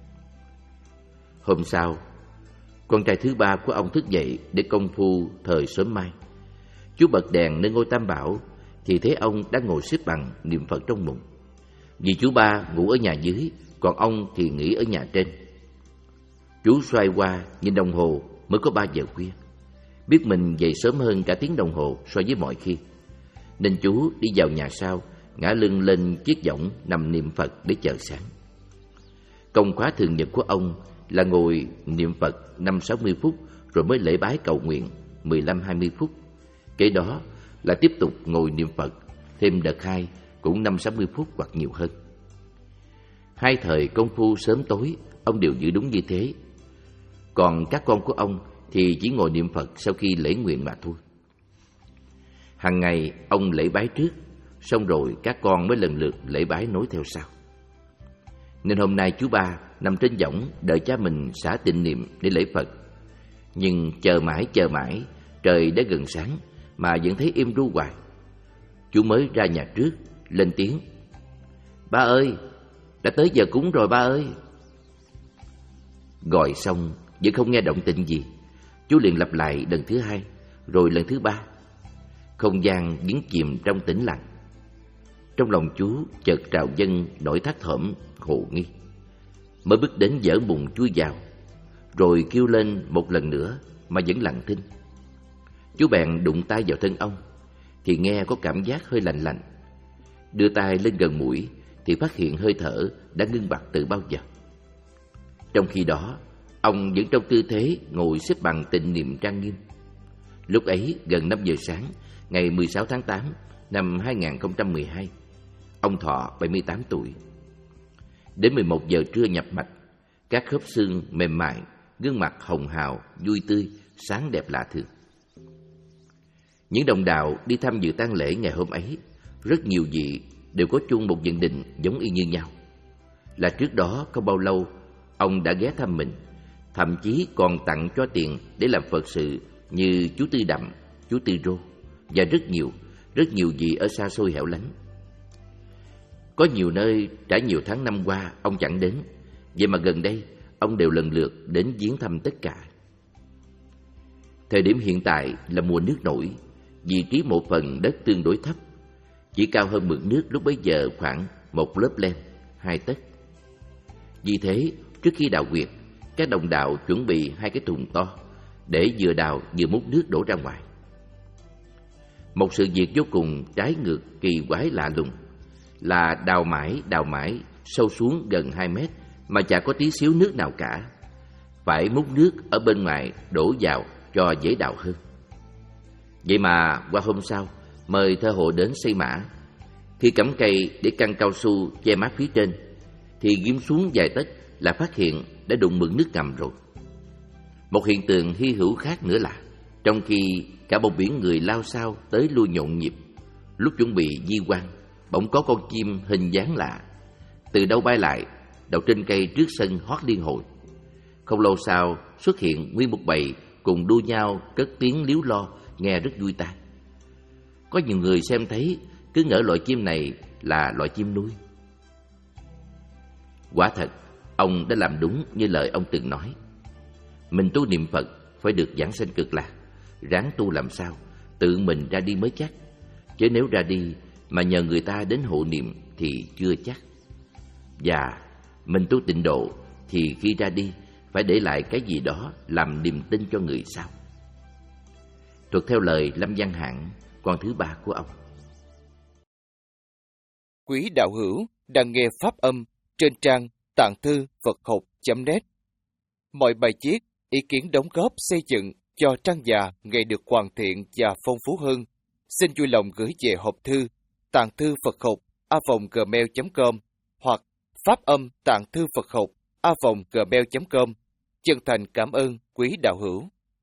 Hôm sau, con trai thứ ba của ông thức dậy để công phu thời sớm mai. Chú bật đèn nơi ngôi Tam Bảo thì thấy ông đang ngồi xếp bằng niệm Phật trong mùng. Vì chú ba ngủ ở nhà dưới, còn ông thì nghỉ ở nhà trên. Chú xoay qua nhìn đồng hồ, mới có ba giờ khuya. Biết mình dậy sớm hơn cả tiếng đồng hồ so với mọi khi, nên chú đi vào nhà sau, ngả lưng lên chiếc võng nằm niệm Phật để chờ sáng. Công khóa thường nhật của ông là ngồi niệm Phật năm sáu mươi phút rồi mới lễ bái cầu nguyện mười lăm hai mươi phút. Kế đó là tiếp tục ngồi niệm Phật thêm đợt hai cũng năm sáu mươi phút hoặc nhiều hơn. Hai thời công phu sớm tối ông đều giữ đúng như thế. Còn các con của ông thì chỉ ngồi niệm Phật sau khi lễ nguyện mà thôi. Hằng ngày ông lễ bái trước, xong rồi các con mới lần lượt lễ bái nối theo sau. Nên hôm nay chú ba nằm trên võng đợi cha mình xả tịnh niệm để lễ Phật. Nhưng chờ mãi chờ mãi, trời đã gần sáng mà vẫn thấy im ru hoài. Chú mới ra nhà trước, lên tiếng: "Ba ơi, đã tới giờ cúng rồi ba ơi." Gọi xong vẫn không nghe động tĩnh gì, chú liền lặp lại lần thứ hai, rồi lần thứ ba. Không gian vẫn chìm trong tĩnh lặng. Trong lòng chú chợt trào dâng nỗi thắt thỏm hồ nghi. Mới bước đến dở mùng chui vào, rồi kêu lên một lần nữa mà vẫn lặng thinh. Chú bèn đụng tay vào thân ông thì nghe có cảm giác hơi lạnh lạnh. Đưa tay lên gần mũi thì phát hiện hơi thở đã ngưng bặt từ bao giờ. Trong khi đó, ông vẫn trong tư thế ngồi xếp bằng tịnh niệm trang nghiêm. Lúc ấy gần năm giờ sáng, ngày mười sáu tháng tám năm hai nghìn không trăm mười hai, ông thọ bảy mươi tám tuổi. Đến mười một giờ trưa nhập mạch, các khớp xương mềm mại, gương mặt hồng hào, vui tươi, sáng đẹp lạ thường. Những đồng đạo đi tham dự tang lễ ngày hôm ấy, rất nhiều vị đều có chung một nhận định giống y như nhau, là trước đó không bao lâu ông đã ghé thăm mình, thậm chí còn tặng cho tiền để làm Phật sự như chú Tư Đậm, chú Tư Rô và rất nhiều, rất nhiều vị ở xa xôi hẻo lánh. Có nhiều nơi trải nhiều tháng năm qua ông chẳng đến, vậy mà gần đây ông đều lần lượt đến viếng thăm tất cả. Thời điểm hiện tại là mùa nước nổi, vị trí một phần đất tương đối thấp, chỉ cao hơn mực nước lúc bấy giờ khoảng một lớp len, hai tấc. Vì thế, trước khi đào huyệt, các đồng đạo chuẩn bị hai cái thùng to để vừa đào vừa múc nước đổ ra ngoài. Một sự việc vô cùng trái ngược kỳ quái lạ lùng là đào mãi đào mãi sâu xuống gần hai mét mà chả có tí xíu nước nào cả. Phải múc nước ở bên ngoài đổ vào cho dễ đào hơn. Vậy mà qua hôm sau mời thợ hộ đến xây mã. Khi cắm cây để căng cao su che mát phía trên thì ghim xuống vài tấc là phát hiện đã đụng mực nước ngầm rồi. Một hiện tượng hy hữu khác nữa là trong khi cả một biển người lao xao tới lui nhộn nhịp, lúc chuẩn bị di quan, bỗng có con chim hình dáng lạ từ đâu bay lại, đậu trên cây trước sân hót liên hồi. Không lâu sau xuất hiện nguyên một bầy cùng đua nhau cất tiếng líu lo, nghe rất vui tai. Có nhiều người xem thấy cứ ngỡ loại chim này là loại chim nuôi. Quả thật, ông đã làm đúng như lời ông từng nói. Mình tu niệm Phật phải được giảng sanh cực lạc, ráng tu làm sao tự mình ra đi mới chắc. Chứ nếu ra đi mà nhờ người ta đến hộ niệm thì chưa chắc. Và mình tu tịnh độ thì khi ra đi phải để lại cái gì đó làm niềm tin cho người sau. Thuật theo lời Lâm Văn Hạng, con thứ ba của ông. Quý đạo hữu đang nghe pháp âm trên trang tạng thư Phật học chấm net. Mọi bài viết, ý kiến đóng góp xây dựng cho trang già ngày được hoàn thiện và phong phú hơn, xin vui lòng gửi về hộp thư tạng thư Phật học a vòng gmail chấm com hoặc pháp âm tạng thư Phật học a vòng gmail chấm com. Chân thành cảm ơn quý đạo hữu.